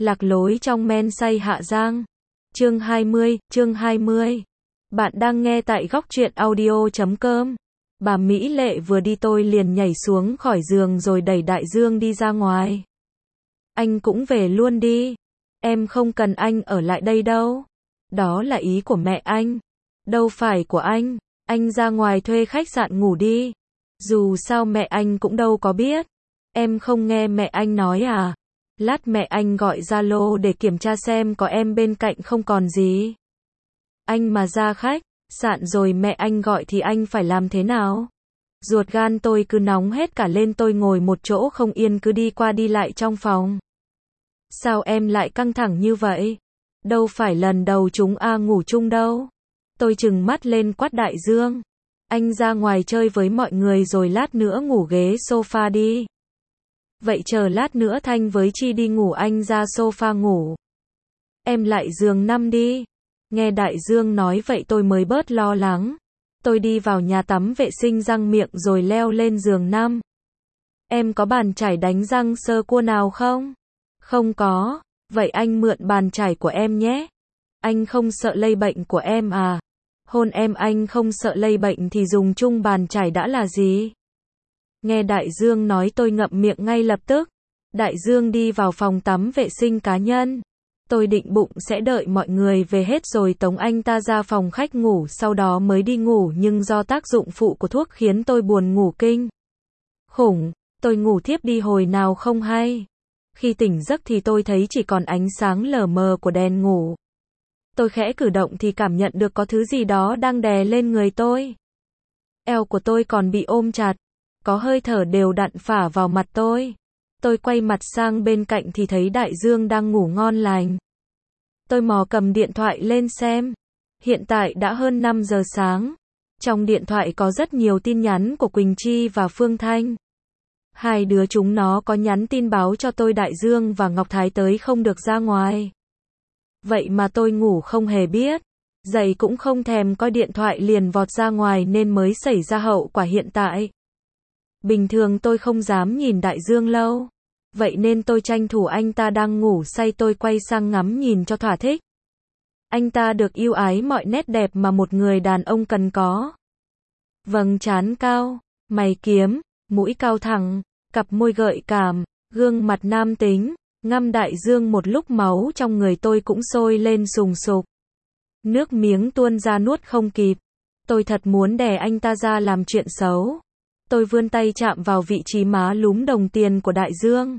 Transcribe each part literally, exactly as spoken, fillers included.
Lạc lối trong men say Hạ Giang. Chương hai mươi, chương hai mươi. Bạn đang nghe tại góc truyện audio chấm com. Bà Mỹ Lệ vừa đi tôi liền nhảy xuống khỏi giường rồi đẩy Đại Dương đi ra ngoài. Anh cũng về luôn đi. Em không cần anh ở lại đây đâu. Đó là ý của mẹ anh. Đâu phải của anh. Anh ra ngoài thuê khách sạn ngủ đi. Dù sao mẹ anh cũng đâu có biết. Em không nghe mẹ anh nói à? Lát mẹ anh gọi Zalo để kiểm tra xem có em bên cạnh không còn gì. Anh mà ra khách sạn rồi mẹ anh gọi thì anh phải làm thế nào? Ruột gan tôi cứ nóng hết cả lên, tôi ngồi một chỗ không yên cứ đi qua đi lại trong phòng. Sao em lại căng thẳng như vậy? Đâu phải lần đầu chúng a ngủ chung đâu. Tôi trừng mắt lên quát Đại Dương. Anh ra ngoài chơi với mọi người rồi lát nữa ngủ ghế sofa đi. Vậy chờ lát nữa Thanh với Chi đi ngủ, anh ra sofa ngủ. Em lại giường năm đi. Nghe Đại Dương nói vậy tôi mới bớt lo lắng. Tôi đi vào nhà tắm vệ sinh răng miệng rồi leo lên giường năm. Em có bàn chải đánh răng sơ cua nào không? Không có. Vậy anh mượn bàn chải của em nhé. Anh không sợ lây bệnh của em à? Hôn em anh không sợ lây bệnh thì dùng chung bàn chải đã là gì? Nghe Đại Dương nói tôi ngậm miệng ngay lập tức. Đại Dương đi vào phòng tắm vệ sinh cá nhân. Tôi định bụng sẽ đợi mọi người về hết rồi tống anh ta ra phòng khách ngủ sau đó mới đi ngủ, nhưng do tác dụng phụ của thuốc khiến tôi buồn ngủ kinh khủng. Tôi ngủ thiếp đi hồi nào không hay. Khi tỉnh giấc thì tôi thấy chỉ còn ánh sáng lờ mờ của đèn ngủ. Tôi khẽ cử động thì cảm nhận được có thứ gì đó đang đè lên người tôi. Eo của tôi còn bị ôm chặt. Có hơi thở đều đặn phả vào mặt tôi. Tôi quay mặt sang bên cạnh thì thấy Đại Dương đang ngủ ngon lành. Tôi mò cầm điện thoại lên xem. Hiện tại đã hơn năm giờ sáng. Trong điện thoại có rất nhiều tin nhắn của Quỳnh Chi và Phương Thanh. Hai đứa chúng nó có nhắn tin báo cho tôi Đại Dương và Ngọc Thái tới không được ra ngoài. Vậy mà tôi ngủ không hề biết. Dậy cũng không thèm coi điện thoại liền vọt ra ngoài nên mới xảy ra hậu quả hiện tại. Bình thường tôi không dám nhìn Đại Dương lâu. Vậy nên tôi tranh thủ anh ta đang ngủ say tôi quay sang ngắm nhìn cho thỏa thích. Anh ta được ưu ái mọi nét đẹp mà một người đàn ông cần có. Vầng trán cao, mày kiếm, mũi cao thẳng, cặp môi gợi cảm, gương mặt nam tính. Ngắm Đại Dương một lúc máu trong người tôi cũng sôi lên sùng sục. Nước miếng tuôn ra nuốt không kịp. Tôi thật muốn đè anh ta ra làm chuyện xấu. Tôi vươn tay chạm vào vị trí má lúm đồng tiền của Đại Dương.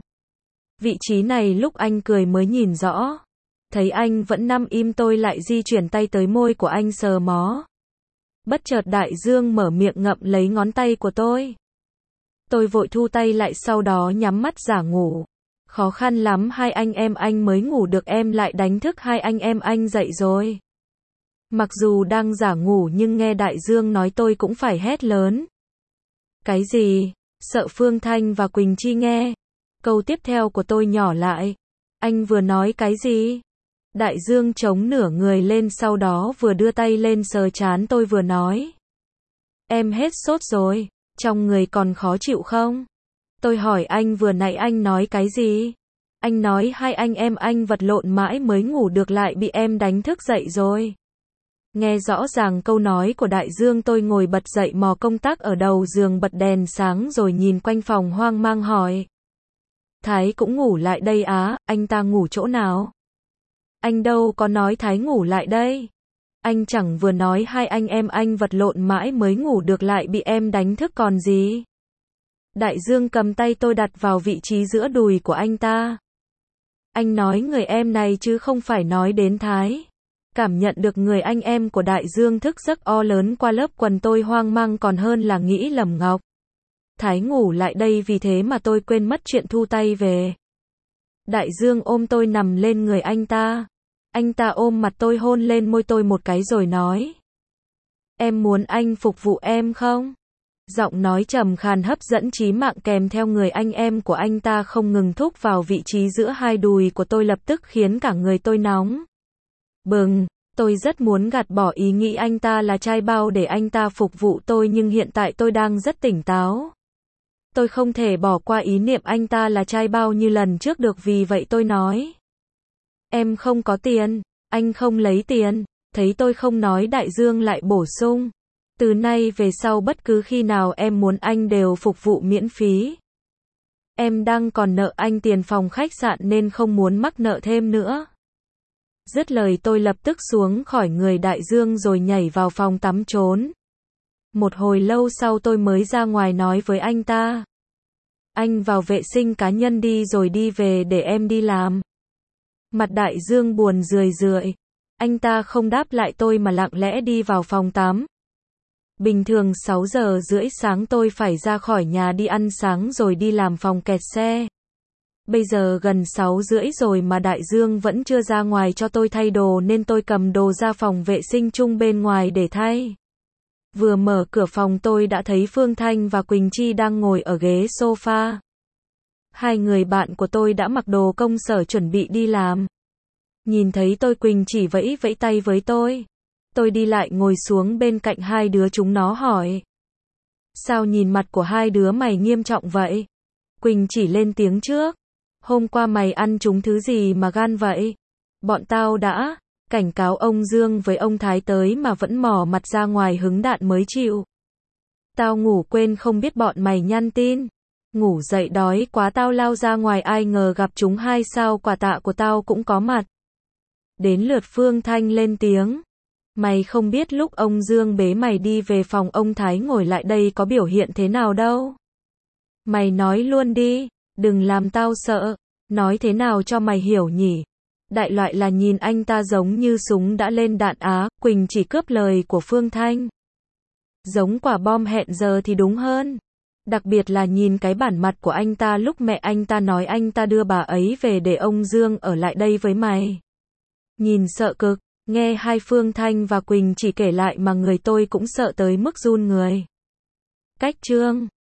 Vị trí này lúc anh cười mới nhìn rõ. Thấy anh vẫn nằm im tôi lại di chuyển tay tới môi của anh sờ mó. Bất chợt Đại Dương mở miệng ngậm lấy ngón tay của tôi. Tôi vội thu tay lại sau đó nhắm mắt giả ngủ. Khó khăn lắm hai anh em anh mới ngủ được, em lại đánh thức hai anh em anh dậy rồi. Mặc dù đang giả ngủ nhưng nghe Đại Dương nói tôi cũng phải hét lớn. Cái gì? Sợ Phương Thanh và Quỳnh Chi nghe. Câu tiếp theo của tôi nhỏ lại. Anh vừa nói cái gì? Đại Dương chống nửa người lên sau đó vừa đưa tay lên sờ trán tôi vừa nói. Em hết sốt rồi, trong người còn khó chịu không? Tôi hỏi anh vừa nãy anh nói cái gì? Anh nói hai anh em anh vật lộn mãi mới ngủ được lại bị em đánh thức dậy rồi. Nghe rõ ràng câu nói của Đại Dương tôi ngồi bật dậy mò công tắc ở đầu giường bật đèn sáng rồi nhìn quanh phòng hoang mang hỏi. Thái cũng ngủ lại đây á, anh ta ngủ chỗ nào? Anh đâu có nói Thái ngủ lại đây. Anh chẳng vừa nói hai anh em anh vật lộn mãi mới ngủ được lại bị em đánh thức còn gì. Đại Dương cầm tay tôi đặt vào vị trí giữa đùi của anh ta. Anh nói người em này chứ không phải nói đến Thái. Cảm nhận được người anh em của Đại Dương thức giấc o lớn qua lớp quần tôi hoang mang còn hơn là nghĩ lầm Ngọc Thái ngủ lại đây, vì thế mà tôi quên mất chuyện thu tay về. Đại Dương ôm tôi nằm lên người anh ta. Anh ta ôm mặt tôi hôn lên môi tôi một cái rồi nói. Em muốn anh phục vụ em không? Giọng nói trầm khàn hấp dẫn chí mạng kèm theo người anh em của anh ta không ngừng thúc vào vị trí giữa hai đùi của tôi lập tức khiến cả người tôi nóng bừng. Tôi rất muốn gạt bỏ ý nghĩ anh ta là trai bao để anh ta phục vụ tôi, nhưng hiện tại tôi đang rất tỉnh táo. Tôi không thể bỏ qua ý niệm anh ta là trai bao như lần trước được, vì vậy tôi nói. Em không có tiền, anh không lấy tiền. Thấy tôi không nói Đại Dương lại bổ sung. Từ nay về sau bất cứ khi nào em muốn anh đều phục vụ miễn phí. Em đang còn nợ anh tiền phòng khách sạn nên không muốn mắc nợ thêm nữa. Dứt lời tôi lập tức xuống khỏi người Đại Dương rồi nhảy vào phòng tắm trốn. Một hồi lâu sau tôi mới ra ngoài nói với anh ta. Anh vào vệ sinh cá nhân đi rồi đi về để em đi làm. Mặt Đại Dương buồn rười rượi. Anh ta không đáp lại tôi mà lặng lẽ đi vào phòng tắm. Bình thường sáu giờ rưỡi sáng tôi phải ra khỏi nhà đi ăn sáng rồi đi làm phòng kẹt xe. Bây giờ gần sáu rưỡi rồi mà Đại Dương vẫn chưa ra ngoài cho tôi thay đồ nên tôi cầm đồ ra phòng vệ sinh chung bên ngoài để thay. Vừa mở cửa phòng tôi đã thấy Phương Thanh và Quỳnh Chi đang ngồi ở ghế sofa. Hai người bạn của tôi đã mặc đồ công sở chuẩn bị đi làm. Nhìn thấy tôi Quỳnh chỉ vẫy vẫy tay với tôi. Tôi đi lại ngồi xuống bên cạnh hai đứa chúng nó hỏi. Sao nhìn mặt của hai đứa mày nghiêm trọng vậy? Quỳnh chỉ lên tiếng trước. Hôm qua mày ăn trúng thứ gì mà gan vậy? Bọn tao đã cảnh cáo ông Dương với ông Thái tới mà vẫn mò mặt ra ngoài hứng đạn mới chịu. Tao ngủ quên không biết bọn mày nhắn tin. Ngủ dậy đói quá tao lao ra ngoài ai ngờ gặp chúng hai sao quả tạ của tao cũng có mặt. Đến lượt Phương Thanh lên tiếng. Mày không biết lúc ông Dương bế mày đi về phòng ông Thái ngồi lại đây có biểu hiện thế nào đâu. Mày nói luôn đi, đừng làm tao sợ, nói thế nào cho mày hiểu nhỉ. Đại loại là nhìn anh ta giống như súng đã lên đạn á, Quỳnh chỉ cướp lời của Phương Thanh. Giống quả bom hẹn giờ thì đúng hơn. Đặc biệt là nhìn cái bản mặt của anh ta lúc mẹ anh ta nói anh ta đưa bà ấy về để ông Dương ở lại đây với mày. Nhìn sợ cực, nghe hai Phương Thanh và Quỳnh chỉ kể lại mà người tôi cũng sợ tới mức run người. Cách chương